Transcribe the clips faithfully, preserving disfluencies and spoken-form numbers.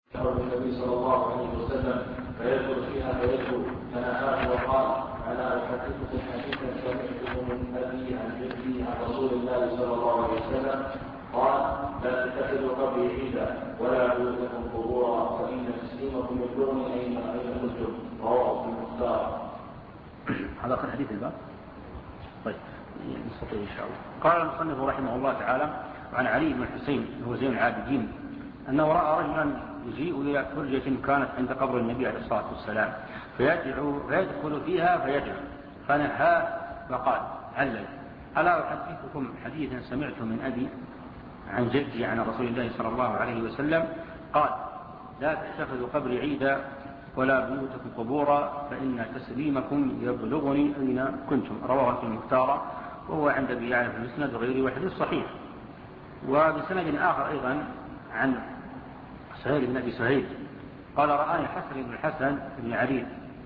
النبي صلى الله عليه وسلم فيدخل فيها فيدخل فنهاه وقال: الا احدثكم حديثا سمعته من ابي عن جدي عن رسول الله صلى الله عليه وسلم قال: لا تتخذوا قبري عيدا ولا بيوتكم قبورا فان تسليمكم يبلغني اين اين كنتم. رواه ابن المختار. هذا آخر حديث الباب. طيب نستطيع ان شاء الله. قال المصنف رحمه الله تعالى: عن علي بن الحسين هو زين العابدين انه راى رجلا يجيء إلى فرجة كانت عند قبر النبي عليه الصلاة والسلام فيدعو فيدخل فيها فيدعو فنهاه وقال: علل: ألا أحدثكم حديثا سمعت من أبي عن جدي عن رسول الله صلى الله عليه وسلم قال: لا تتخذوا قبري عيدا ولا بيوتكم قبورا فإن تسليمكم يبلغني أين كنتم. رواه المختار وهو عند أبي يعلى في المسند وغيره والحديث صحيح. وبسند آخر أيضا عن سهيل بن أبي سهيل قال: رآني حسن بن الحسن بن علي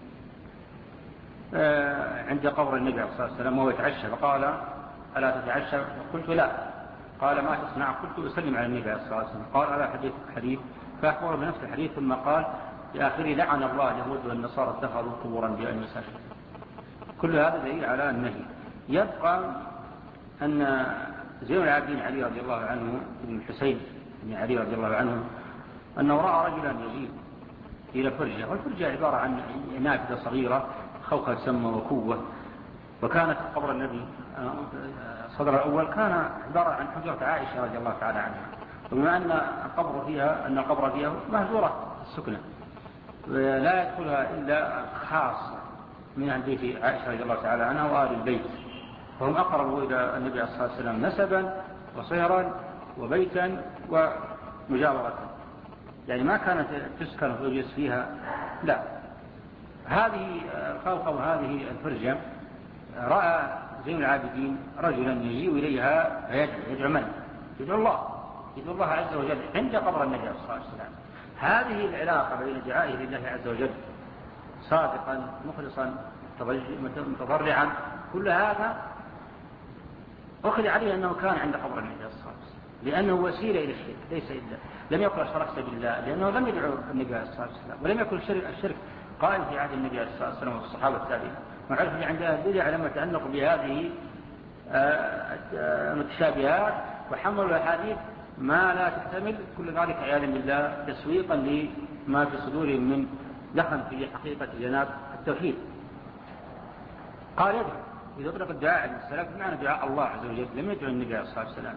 عند قبر النبي عليه الصلاة والسلام وهو يتعشى فقال: ألا تتعشى؟ قلت: لا. قال: ما تصنع؟ قلت: أسلم على النبي عليه الصلاة والسلام. قال: ألا حديث حديث؟ فأخبر بنفس الحديث ثم قال في آخره: لعن الله اليهود والنصارى اتخذوا قبورا أنبياء المساجد. كل هذا دليل على النهي. يبقى أن زين العابدين علي رضي الله عنه ابن الحسين بن علي رضي الله عنه أنه رأى رجلا يجيء إلى فرجة، والفرجة عبارة عن نافذة صغيرة خوخة سمة وكوة، وكانت قبر النبي الصدر الأول كان عبارة عن حجرة عائشة رضي الله تعالى عنها، وبما أن القبر فيها أن القبر فيها مهجورة السكنة لا يدخلها إلا خاص من أهل بيت عائشة رضي الله تعالى عنها وآل البيت، وهم أقربوا إلى النبي عليه الصلاة والسلام نسبا وصهرا وبيتا ومجاورة، يعني ما كانت تسكن ويجلس فيها، لا. هذه الخوخة وهذه الفرجة رأى زين العابدين رجلا يجيء إليها فيدعو. يدعو من؟ يدعو الله، يدعو الله عز وجل عند قبر النبي عليه الصلاة والسلام. هذه العلاقة بين دعائه لله عز وجل صادقا مخلصا متضرعا، كل هذا أخذ عليه أنه كان عند قبر النبي عليه الصلاة والسلام، لأنه وسيلة إلى الشرك ليس إلا، لم يقل أشركت بالله لأنه لم يدعو النبي عليه الصلاة والسلام، ولم يكن الشرك, الشرك قائم في عهد النبي عليه الصلاة والسلام والصحابة التابعين، وعرف عند أهل البدع لما تعلق بهذه المتشابهات وحملوا الأحاديث ما لا تحتمل، كل ذلك عياذا بالله تسويقا لما في صدورهم من دخل في حقيقة جناب التوحيد. قال: يدعو إذا أطلق الدعاء عليه السلام بمعنى دعاء الله عز وجل، لم يدعو النبي عليه الصلاة والسلام.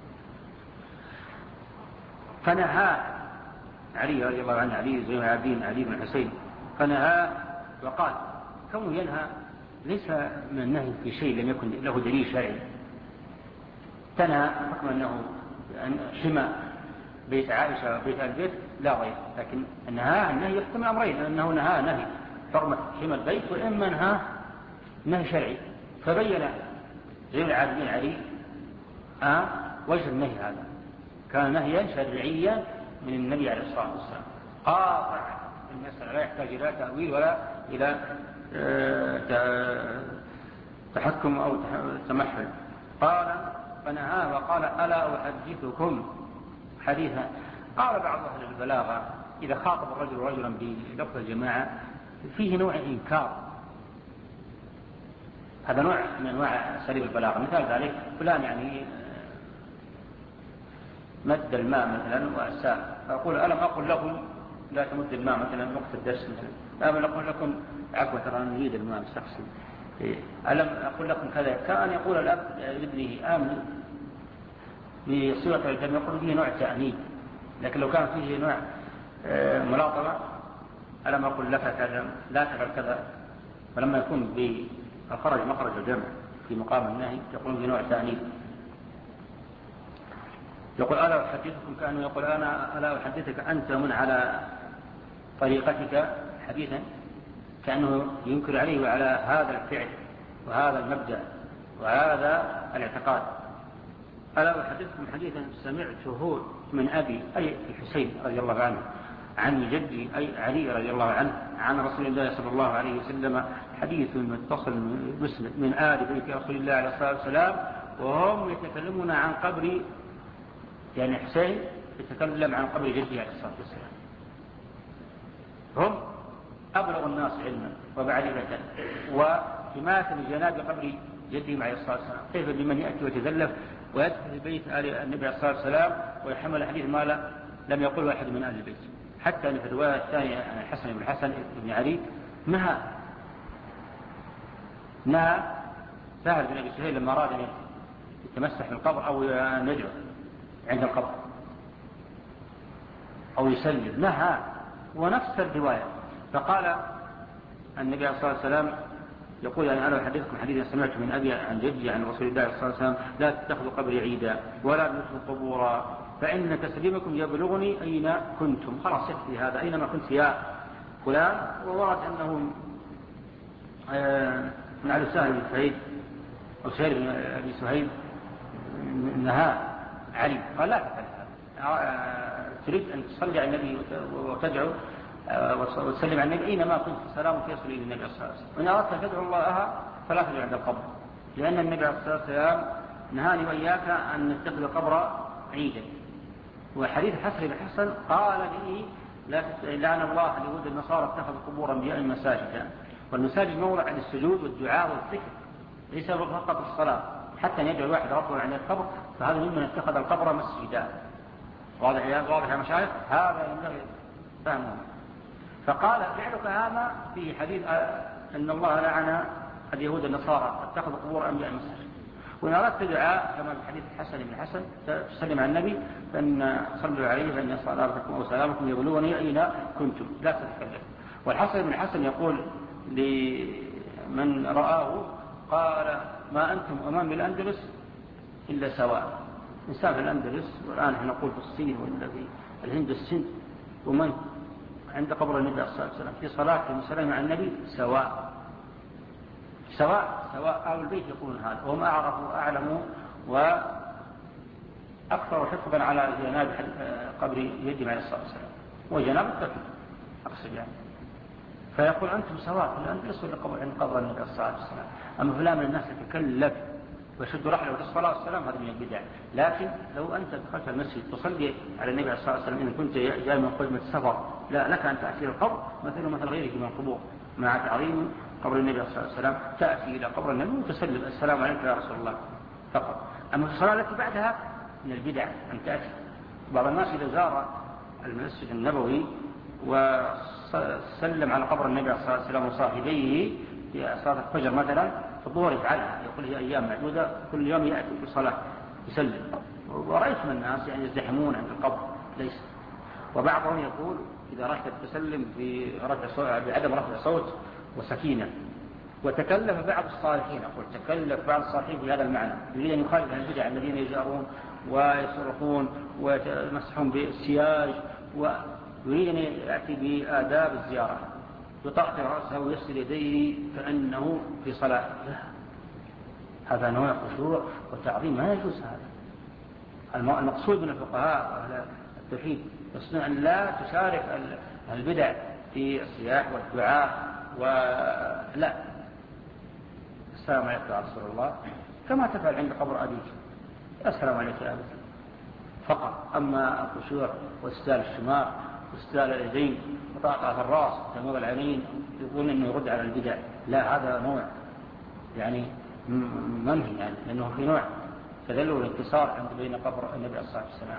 فنهى علي رضي الله عنه علي زين العابدين علي بن الحسين فنهى وقال: كونه ينهى ليس من النهي في شيء لم يكن له دليل شرعي. تنهى حكم أنه حمى بيت عائشة وبيت البيت لا غير، لكن النهى النهي يحتمل أمرين: أنه نهى نهي حرمة حمى البيت، وإما نهى نهي شرعي. فبين زين العابدين علي آه وجه النهي هذا كان نهيا شرعيا من النبي عليه الصلاة والسلام قاطع المسألة، لا يحتاج إلى تأويل ولا إلى تحكم أو تمحل. قال: فنهاه وقال: ألا أحدثكم حديثا. قال بعض أهل البلاغة إذا خاطب الرجل رجلا بلفظ الجماعة فيه نوع إنكار، هذا نوع من أنواع سليب البلاغة. مثال ذلك فلان يعني مد الماء مثلا وأساء، أقول: ألم أقل لكم لا تمد الماء مثلا وقت الدرس مثلا؟ ألم أقل لكم عفوا ترى نريد الماء مستقصد، ألم أقل لكم كذا؟ كان يقول الأب لابنه آمن بصيغة الجمع يقول فيه نوع تأنيب، لكن لو كان فيه نوع ملاطمة: ألم أقل لك كذا لا تفعل كذا، فلما يكون بالخرج مخرج الجمع في مقام النهي يقول فيه نوع تأنيب. يقول: ألا أحدثكم، كأنه يقول: أنا ألا أحدثك أنت من على طريقتك حديثا، كأنه ينكر عليه وعلى هذا الفعل وهذا المبدأ وهذا الاعتقاد. ألا أحدثكم حديثا سمعته من أبي أي الحسين رضي الله عنه عن جدي أي علي رضي الله عنه عن رسول الله صلى الله عليه وسلم، حديث متصل مسند من آل بيت رسول الله عليه الصلاة والسلام، وهم يتكلمون عن قبر يعني حسين يتكلم عن قبر جده عليه الصلاة والسلام، الناس علما ومعرفة وحماية لجناب قبر جده عليه الصلاة والسلام. كيف بمن يأتي ويتزلف ويدخل في بيت آل النبي عليه الصلاة والسلام ويحمل حديث ما لا لم يقل واحد من أهل البيت؟ حتى أن في الرواية الثانية عن الحسن بن الحسن بن علي نهى نهى سهل بن أبي سهيل لما أراد أن يتمسح بالقبر أو يدعو عند القبر أو يسلم نهى، ونفس الرواية. فقال النبي عليه الصلاة والسلام يقول يعني أنا أحدثكم حديثا سمعت من أبي عن جدي عن رسول الله صلى الله عليه وسلم لا تتخذوا قبري عيدا ولا بيوتكم قبورا فإن تسليمكم يبلغني أين كنتم. خلاص يكفي هذا، أينما كنت يا فلان. وورد أنه من علي سهل بن سعيد أو سهيل بن أبي سهيل نهى علي قال لا تفعل هذا، تريد أن تصلي على النبي وتدعو وتسلم على النبي أينما كنت سلام يصل إلى النبي صلى الله عليه وسلم. وإن أردت أن تدعو الله فلا تدعو عند القبر، لأن النبي عليه الصلاة والسلام نهاني وإياك أن نتخذ القبر عيدا. وحديث حسن بن حسن قال لي لا لعن الله اليهود النصارى اتخذوا قبور أنبياء مساجدا. والمساجد موضع للسجود والدعاء والذكر ليس فقط الصلاة، حتى يدعو الواحد ربه عند القبر، فهذا ممن اتخذ القبر مسجدا. واضح يا واضح يا مشايخ؟ هذا ينبغي فهمه. فقال فعلك هذا في حديث أن الله لعن اليهود النصارى اتخذوا قبور أنبياء مساجد. وإن أردت دعاء كما في حديث الحسن بن حسن تسلم على النبي فإن صلوا عليه فإن صلاتكم أو سلامكم يبلغني أين كنتم لا تتكلم. والحسن بن حسن يقول لمن رآه قال ما أنتم أمام الأندلس إلا سواء. إنسان في الأندلس والآن احنا نقول في الصين ولا في الهند السند ومن عند قبر النبي صلى الله عليه وسلم في صلاة المسلم مع النبي سواء سواء سواء. أهل البيت يقولون هذا وهم أعرفوا وأعلموا وأكثر حفظا على جناب قبر يده عليه الصلاة والسلام وجناب التفل أقصد يعني. فيقول أنتم سواء في الأندلس ولا عند قبر النبي صلى الله عليه وسلم. أما فلان من الناس يتكلف ويشد رحله في الصلاة والسلام هذا من البدع. لكن لو أنت دخلت المسجد تصلي على النبي عليه الصلاة والسلام إن كنت جاي من قدمة السفر لا لك أن تأتي القبر مثل مثل غيرك من القبور مع تعظيم قبر النبي عليه الصلاة والسلام تأتي إلى قبر النبي وتسلم السلام عليك يا رسول الله فقط. أما في الصلاة التي بعدها من البدع أن تأتي. بعض الناس إذا زار المسجد النبوي وسلم على قبر النبي عليه الصلاة والسلام وصاحبيه في صلاة الفجر مثلا فالظهر يفعلها يقول هي أيام معدودة كل يوم يأتي في الصلاة يسلم. ورأيت من الناس يعني يزدحمون عند القبر ليس. وبعضهم يقول إذا رحت تسلم في رفع بعدم رفع صوت وسكينة. وتكلف بعض الصالحين أقول تكلف بعض الصالحين في هذا المعنى يريد أن يخالف عن البدع الذين يجارون ويصرخون ويمسحون بالسياج ويريد أن يأتي بآداب الزيارة يطأطئ رأسه ويسر يديه كأنه في صلاة. هذا نوع خشوع وتعظيم ما يجوز. هذا المقصود من الفقهاء وأهل التوحيد يصنع أن لا تشارك البدع في الصياح والدعاء ولا السلام عليك يا رسول الله كما تفعل عند قبر أبيك السلام عليك يا أبي فقط. أما الخشوع واستال الشماغ واستال اليدين وطاقة الرأس وتموضع العينين يقول أنه يرد على البدع لا هذا نوع يعني منهي يعني لأنه في نوع تدل الانتصار عند بين قبر النبي صلى الله عليه وسلم.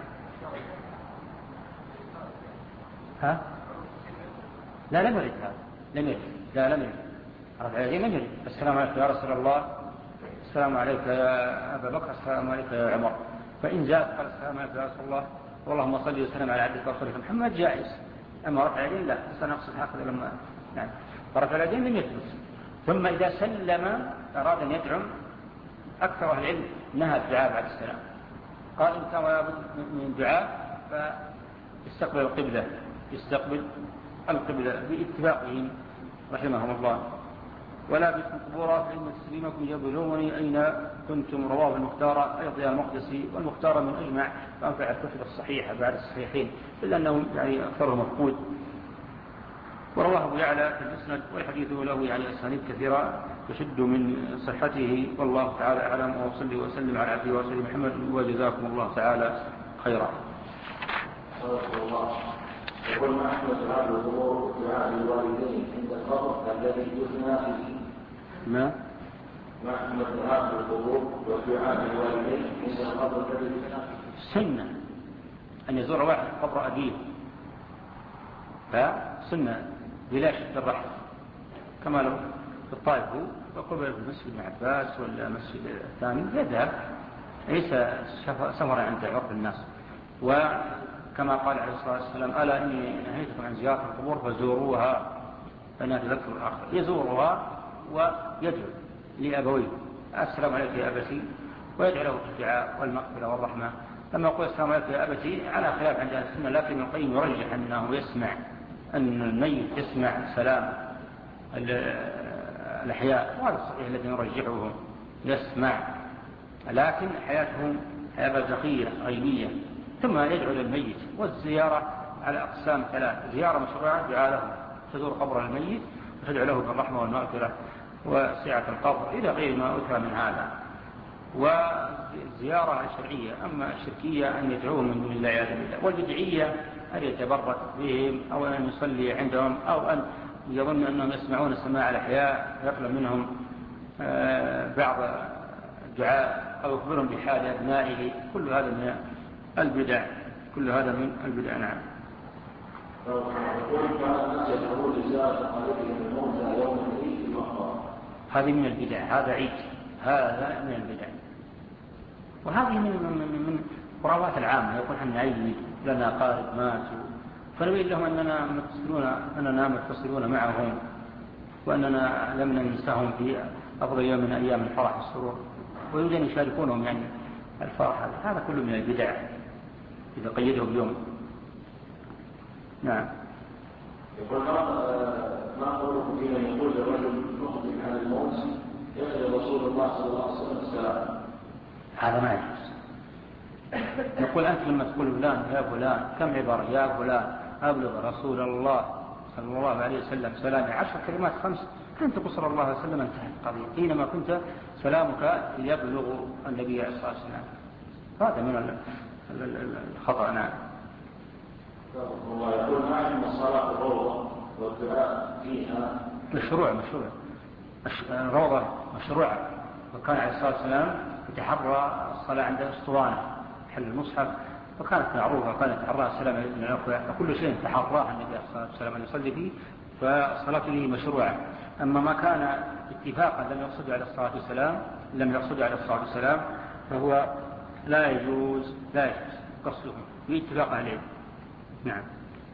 ها لا لم يرد هذا لم يرد لا لم يرد رفع اليدين لم يرد. السلام عليك يا رسول الله السلام عليك يا أبا بكر السلام عليك يا عمر. فإن زاد قال السلام عليك يا رسول الله اللهم صل وسلم على عبدك ورسولك محمد جائز. أما رفع اليدين لا سنقصد هكذا لما يعني فرفع اليدين لم يثبت. ثم إذا سلم أراد أن يدعم أكثر أهل العلم نهى الدعاء بعد السلام قال إن كان لابد من دعاء فيستقبل القبلة يستقبل القبلة باتفاقهم رحمهم الله. ولا بكم قبورا فإن تسليمكم يبلغني أين كنتم. رواه المختار أيضا المقدسي والمختار من أجمع فأنفع الكتب الصحيحة بعد الصحيحين إلا أنه يعني أكثره مفقود. ورواه أبو يعلى في المسند والحديث له يعني أسانيد كثيرة تشد من صحته والله تعالى أعلم. وصلي وسلم على عبده ورسوله محمد وجزاكم الله تعالى خيرا. يقول ما حكم دعاء القبور والدعاء للوالدين عند القبر الذي يثنى فيه؟ ما ما حكم دعاء القبور والدعاء للوالدين عند القبر الذي يثنى فيه؟ سنة أن يزور واحد قبر أبيه، فسنة بلا شد الرحل، كما لو في الطائف وقبل في المسجد ابن عباس ولا المسجد الثاني يذهب، ليس سفرا عند عرف الناس. وكما قال عليه الصلاة والسلام: ألا إني نهيتكم عن زيارة القبور فزوروها فإنها تذكر الآخر. يزورها ويدعو لأبويه: السلام عليك يا أبتي، ويدعو له بالدعاء والمغفرة والرحمة. لما يقول السلام عليك يا أبتي على خلاف عند أهل السنة، لكن ابن القيم يرجح أنه يسمع، أن الميت يسمع سلام الأحياء، وهذا الصحيح الذي نرجحه، يسمع، لكن حياتهم حياة برزخية غيبية. ثم يدعو للميت. والزيارة على أقسام ثلاث: زيارة مشروعة دعاء له، تزور قبر الميت وتدعو له بالرحمة والمغفرة وسعة القبر إلى غير ما أتى من هذا. والزيارة الشرعية. أما الشركية أن يدعوهم من دون الله عز وجل. والبدعية أن يتبرك بهم، أو أن يصلي عندهم، أو أن يظن أنهم يسمعون سماع الأحياء ويطلب منهم بعض الدعاء، أو يخبرهم بحال أبنائه. كل هذا من البدع، كل هذا من البدع. نعم. هذه من البدع، هذا عيد، هذا من البدع، وهذه من من من قرابات العامة. يقول حنا عيد لنا قارب ماتوا، فنبين لهم أننا متصلون أننا متصلون معهم، وأننا لم ننسهم في أفضل يوم من أيام الفرح والسرور، ويريد أن يشاركونهم يعني الفرح. هذا كله من البدع إذا قيده بيوم. نعم. يقول ما قولكم فيما يقول للرجل مخبر عن الموت يقول رسول الله صلى الله عليه وسلم السلام؟ هذا ما يجوز. نقول أنت لما تقول فلان يا فلان كم عبارة: يا فلان أبلغ رسول الله صلى الله عليه وسلم سلامي عشر كلمات خمس، أنت تقول صلى الله عليه وسلم انتهت القضية. حينما كنت سلامك يبلغ النبي عليه الصلاة والسلام. هذا من الخطأ. نعم. الله يقول ما عندنا الصلاة الروضة والدعاء فيها مشروع مشروع الروضة مشروع. وكان عليه الصلاة والسلام يتحرى الصلاة عند اسطوانة حل المصحف، وكانت معروفة، كانت يتحرى السلام عليكم من الأخوة، فكل شيء تحراه النبي عليه الصلاة والسلام أن يصلي فيه، فالصلاة به مشروعة. أما ما كان اتفاقا لم يقصد على الصلاة والسلام لم يقصد على الصلاة والسلام فهو لا يجوز لا يجوز قصده باتفاق عليه. نعم.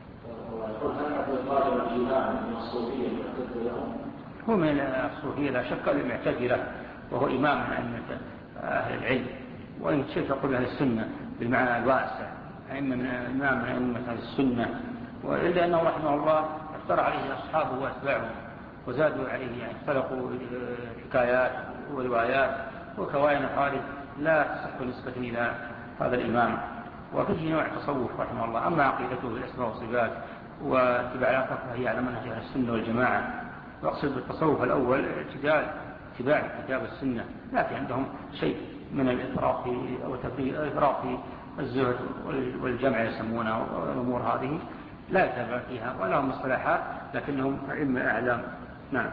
هو من الصوفية لا شك، المعتزلة، وهو إمام من أئمة أهل العلم، وإن شئت أقول أهل السنة بالمعنى الواسع، أئمة من إمام من أئمة أهل السنة. وإلا أنه رحمه الله افترى عليه أصحابه وأتباعه وزادوا عليه، يعني اختلقوا حكايات وروايات وكوائن خالد لا تصح نسبة إلى هذا الإمام، وفيه نوع تصوف رحمه الله. أما عقيدته بالأسماء والصفات واتباع الآخر فهي على منهج أهل السنة والجماعة. وأقصد بالتصوف الأول اعتدال اتباع كتاب السنة، لكن عندهم شيء من الإفراط أو الإفراط في الزهد والجمع يسمونه، والأمور هذه لا يتابع فيها ولهم مصطلحات لكنهم أئمة أعلام. نعم.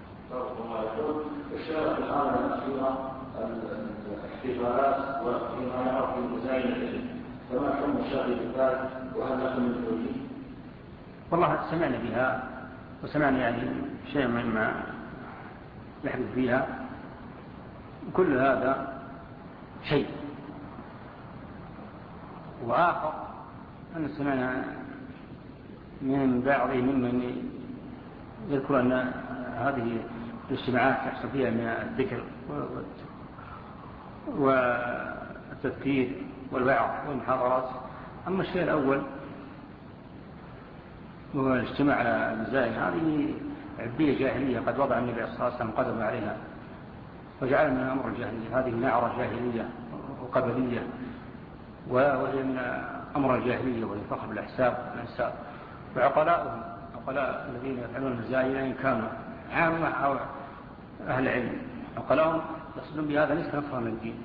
الشيخ في الآونة الأخيرة الاحتفالات وفيما يعرف بالمزايد، فما كم مشاغل ذلك وهل لكم من توجيه؟ والله سمعنا بها وسمعنا يعني شيء مما يحدث فيها، كل هذا شيء. وآخر أن سمعنا من بعضهم ممن يذكر أن هذه الاجتماعات يحصل فيها من الذكر والتذكير والوعظ والمحاضرات. أما الشيء الأول وهو الاجتماع على المزايا، هذه عبية جاهلية قد وضع النبي صلى الله عليه وسلم قدم عليها وجعل من أمر الجاهلية. هذه نعرة جاهلية وقبلية، وهي من أمر الجاهلية، وهي فخر بالأحساب والأنساب. وعقلاؤهم عقلاء الذين يفعلون المزايا إن كانوا عامة أو أهل علم، عقلاؤهم يصلون بهذا ليس نفرا من الدين،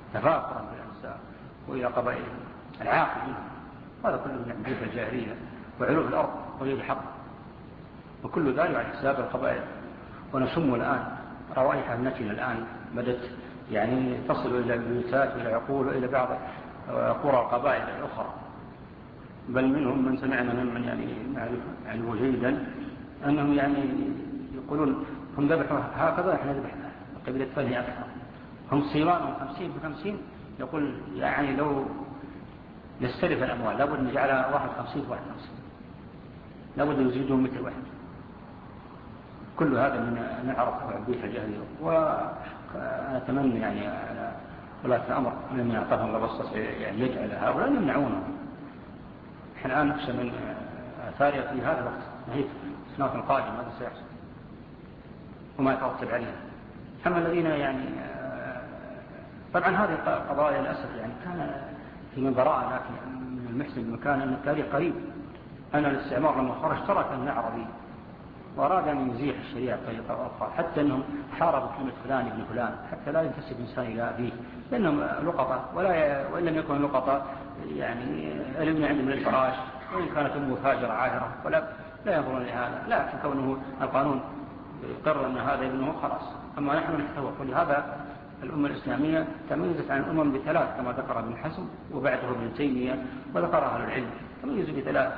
تفاخرا بالأنساب وإلى قبائلهم العاقل منهم. هذا كله من عبية الجاهلية، وعلو في الأرض وهي الحق، وكل ذلك على حساب القبائل. ونشم الآن روائح النتن الآن بدت يعني تصل إلى البيوتات وإلى العقول وإلى بعض قرى القبائل الأخرى، بل منهم من سمعنا ممن يعني نعرفه جيدا أنهم يعني يقولون هم ذبحوا هكذا احنا ذبحنا قبيلة فلي أكثر، هم صيرانهم خمسين بخمسين، يقول يعني لو نستلف الأموال لابد نجعلها واحد خمسين واحد خمسين، لابد يزيدون مثل واحد. كل هذا من نعرفه عبية الجاهلية. وأتمنى يعني على ولاة الأمر من يعطاهم لبسط يعني يجعل هؤلاء يمنعونه. نحن الآن نخشى من آثارها في هذا الوقت، نهيت السنوات القادمة ماذا سيحصل وما يترتب عليه. أما الذين يعني طبعا هذه القضايا للأسف يعني كان في من براءة، لكن من المحسن بمكان أن التاريخ قريب أن الاستعمار لما خرج ترك أن عربي وأراد أن يزيح الشريعة بطريقة أخرى، حتى أنهم حاربوا كلمة فلان ابن فلان حتى لا ينتسب إنسان إلى أبيه، لأنهم لقطة ولا وإن لم يكن لقطة يعني علمنا عندهم من الفراش، وإن كانت أمه فاجرة عاهرة ولا لا ينظرون لهذا، لكن كونه القانون يقرر أن هذا ابنه خلاص. أما نحن نحتوى لهذا الأمة الإسلامية تميزت عن الأمم بثلاث كما ذكر ابن حزم وبعده ابن تيمية وذكرها أهل العلم، تميزوا بثلاث: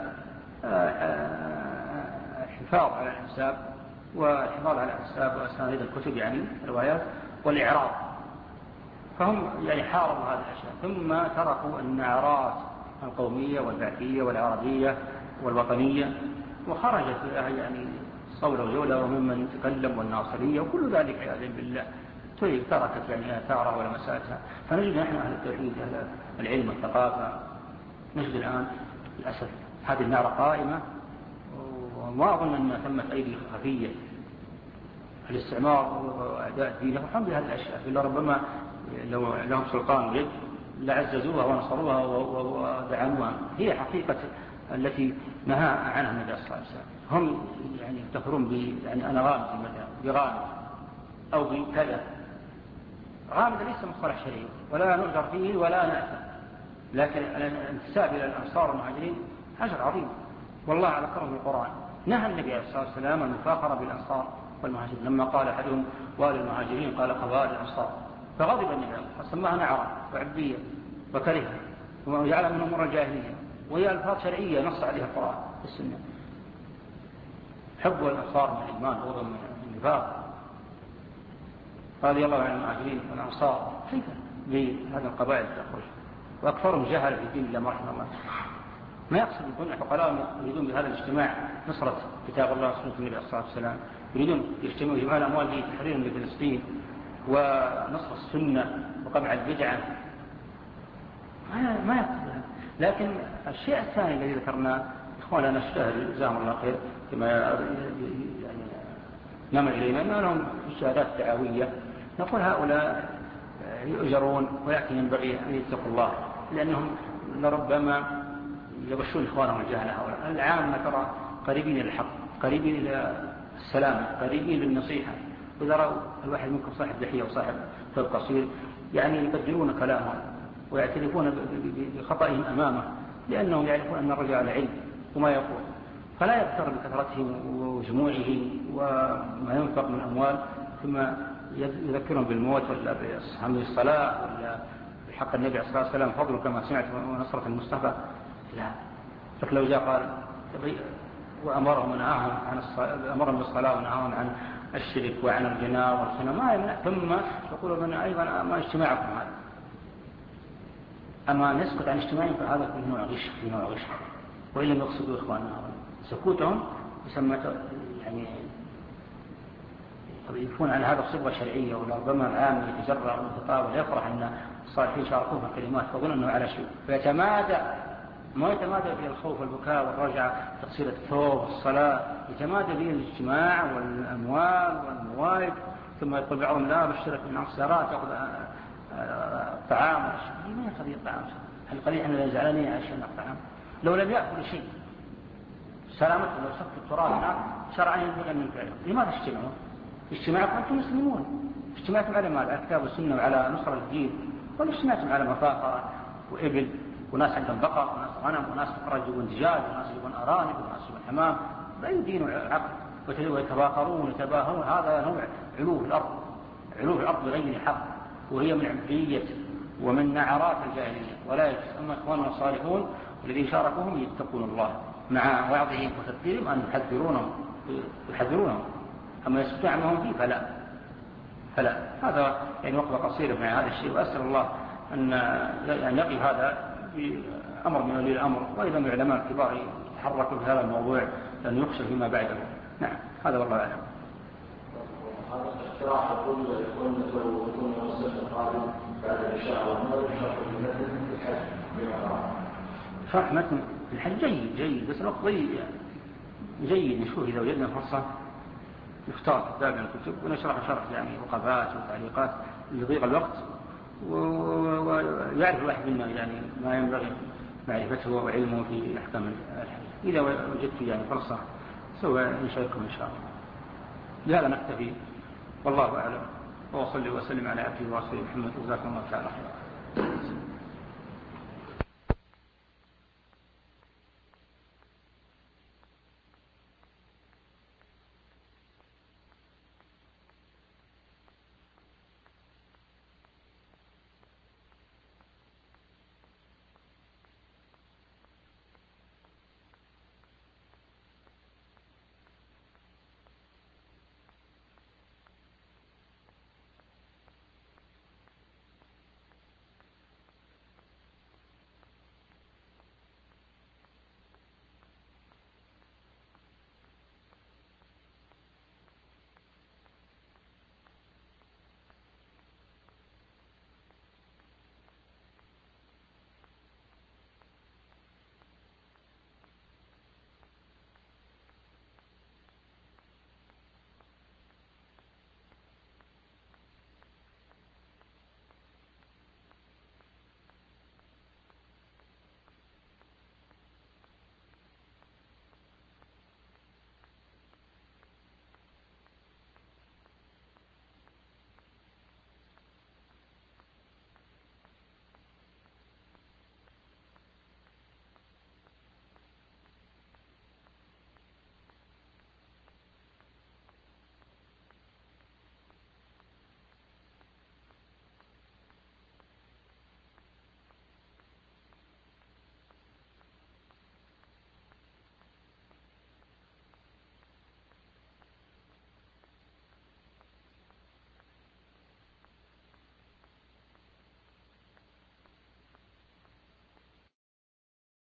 الحفاظ على الحساب والحفاظ على الحساب وأسانيد الكتب يعني الروايات والإعراض. فهم يعني حاربوا هذه الأشياء ثم تركوا النعرات القومية والبعثية والعربية والوطنية، وخرجت يعني صولة وجولة وممن يتكلم والناصرية وكل ذلك عياذا بالله تركت يعني آثارها ولمساتها. فنجد نحن أهل التوحيد أهل العلم والثقافة نجد الآن للأسف هذه النار قائمة، وما أظن أن ثمة أيدي خفية الاستعمار وأعداء الدين يفرحون بهذه الأشياء، إلا ربما لو لهم سلطان يد لعززوها ونصروها ودعموها. هي حقيقة التي نهى عنها النبي صلى الله عليه وسلم. هم يعني يفتخرون ب يعني أنا غامد مثلا بغامد أو بكذا. غامد ليس مصطلح شرعي ولا نؤجر فيه ولا نأثم، لكن الانتساب إلى الأنصار والمهاجرين أجر عظيم، والله على كرم القرآن نهى النبي صلى الله عليه وسلم المفاخرة بالأنصار والمهاجرين. لما قال أحدهم والي المهاجرين قال قبائل الأنصار، فغضب النبي فسماها نعرة وعبدية وكرهها وجعلها من أمور الجاهلية، وهي ألفاظ شرعية نص عليها القرآن والسنة. حب الأنصار من الإيمان وغضب من النفاق. رضي الله عن المهاجرين والأنصار كيف بهذه القبائل تخرج وأكثرهم جهل في دين الله ما رحمه الله. ما يقصد يكون الفقراء يريدون بهذا الاجتماع نصرة كتاب الله وسنة النبي صلى الله عليه وسلم، يريدون يجتمعوا جماع الأموال لتحرير لفلسطين ونصر السنة وقمع البدعة، ما يقصد. لكن الشيء الثاني الذي ذكرناه إخوانا نشتهر جزاهم الله خير كما يعني نمر إلينا أنه لهم شهادات دعوية، نقول هؤلاء يؤجرون ولكن ينبغي أن يتقوا الله، لأنهم لربما يغشون إخوانهم الجهل. هؤلاء العامة ترى قريبين إلى الحق، قريبين إلى السلام، قريبين للنصيحة. وإذا رأوا الواحد منكم صاحب لحية وصاحب ثوب قصير يعني يبدلون كلامهم ويعترفون بخطئهم أمامه، لأنهم يعرفون أن الرجل على علم وما يقول، فلا يغتر بكثرتهم وجموعهم وما ينفق من أموال ثم يذكرهم بالموت ولا بحمل الصلاة ولا بحق النبي صلى الله عليه وسلم فضل كما سمعت ونصرة المصطفى. لا، لكن لو جاء قال وأمرهم ونهاهم عن الصلاة، أمرهم بالصلاة ونهاهم عن الشرك وعن الغناء والخنا ما يمنع، ثم يقول من أيضا ما اجتماعكم هذا، أما نسكت عن اجتماعهم فهذا كله نوع غش في نوع غش. وإن لم يقصدوا إخواننا سكوتهم يسمى يعني يكون على هذا صبغة شرعية، وربما العام يتجرع ويتطاول ويفرح أن الصالحين شاركوه في الكلمات فظن أنه على شيء، فيتمادى، ما يتمادى به الخوف والبكاء والرجعة تقصير الثوب والصلاة، يتمادى به الاجتماع والأموال والموائد. ثم يقول بعضهم لا بشترك من السيارات تأخذ طعام. ما يقضي الطعام؟ هل قليل أننا زعلانين عشان الطعام؟ لو لم يأكل شيء سلامته لو سكت التراب هناك شرعا ينبغي أن ينفعله. لماذا اجتمعوا؟ اجتماعكم أنتم مسلمون، اجتماعكم على ماذا؟ على الكتاب والسنة وعلى نصر الدين، ولا اجتماعكم على مفاخرة وإبل وناس عندهم بقر وناس غنم وناس يجيبون دجاج وناس يجيبون أرانب وناس يجيبون حمام، لا يدين عقل ويتباخرون ويتباهون. هذا نوع علو في الأرض، علو في الأرض بغير حق، وهي من عبدية ومن نعرات الجاهلية. ولا يجوز. أما إخواننا الصالحون الذين شاركوهم يتقون الله مع وعظهم وتذكيرهم أن يحذرونهم يحذرونهم أما يسكتون عنهم فيه فلا فلا هذا يعني وقفة قصيرة مع هذا الشيء. وأسأل الله أن يعني يقي هذا بأمر من ولي الأمر وإذا من العلماء الكبار يتحركوا في هذا الموضوع لأن يخشى فيما بعده. نعم هذا والله أعلم. هذا اقتراح يقول يكون يكون يوصل القادم بعد العشاء والمغرب شرح المتن في الحج بمعنى شرح متن في الحج جيد جيد بس الوقت ضيق جيد. نشوف إذا وجدنا فرصة نختار كتاب من الكتب ونشرح شرح يعني وقفات وتعليقات لضيق الوقت ويعرف الواحد منا يعني ما ينبغي معرفته وعلمه في أحكام الحج. إذا وجدت يعني فرصة سوف نشارككم إن شاء الله. لهذا نكتفي والله أعلم. وصلي وسلم على عبده ورسوله محمد. جزاكم الله تعالى خيرا.